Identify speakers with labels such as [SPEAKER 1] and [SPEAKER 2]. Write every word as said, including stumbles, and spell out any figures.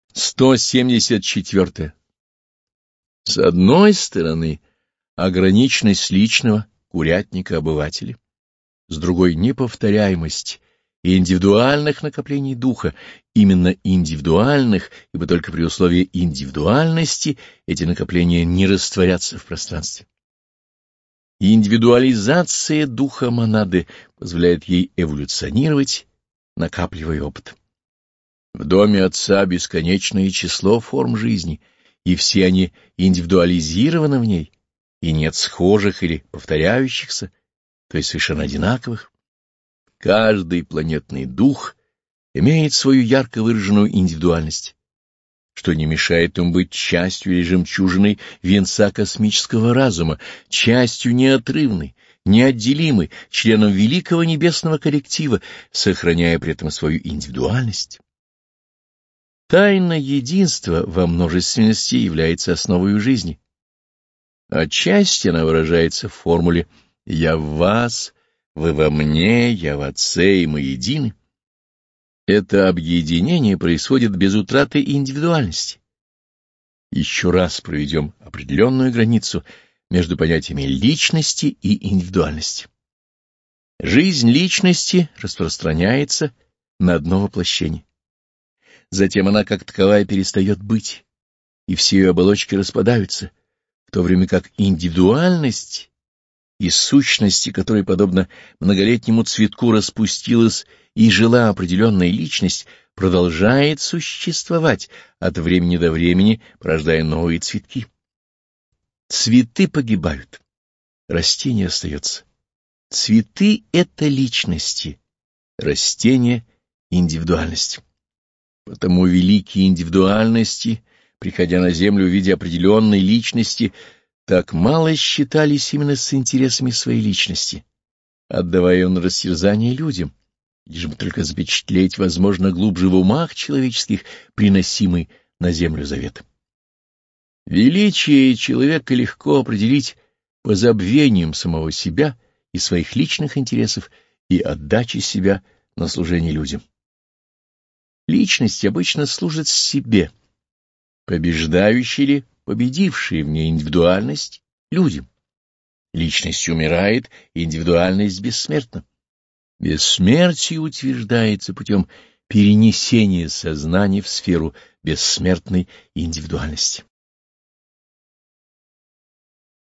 [SPEAKER 1] сто семьдесят четыре. С одной стороны, ограниченность личного курятника обывателя, с другой — неповторяемость и индивидуальных накоплений духа, именно индивидуальных, ибо только при условии индивидуальности эти накопления не растворятся в пространстве. Индивидуализация духа монады позволяет ей эволюционировать, накапливая опыт. В доме Отца бесконечное число форм жизни, и все они индивидуализированы в ней, и нет схожих или повторяющихся, то есть совершенно одинаковых. Каждый планетный дух имеет свою ярко выраженную индивидуальность, что не мешает ему быть частью или жемчужиной венца космического разума, частью неотрывной, неотделимой, членом великого небесного коллектива, сохраняя при этом свою индивидуальность. Тайна единства во множественности является основой жизни. Отчасти она выражается в формуле «Я в вас», «Вы во мне», «Я в Отце», и «Мы едины». Это объединение происходит без утраты индивидуальности. Еще раз проведем определенную границу между понятиями личности и индивидуальности. Жизнь личности распространяется на одно воплощение. Затем она как таковая перестает быть, и все ее оболочки распадаются, в то время как индивидуальность, из сущности которой, подобно многолетнему цветку, распустилась и жила определенная личность, продолжает существовать от времени до времени, порождая новые цветки. Цветы погибают, растение остается. Цветы — это личности, растения — индивидуальность. Потому великие индивидуальности, приходя на землю в виде определенной личности, так мало считались именно с интересами своей личности, отдавая ее на растерзание людям, лишь бы только запечатлеть, возможно, глубже в умах человеческих приносимый на землю завет. Величие человека легко определить по забвениям самого себя и своих личных интересов и отдаче себя на служение людям. Личность обычно служит себе, побеждающей или победившей в ней индивидуальность людям. Личность умирает, индивидуальность бессмертна. Бессмертие утверждается путем перенесения сознания в сферу бессмертной индивидуальности.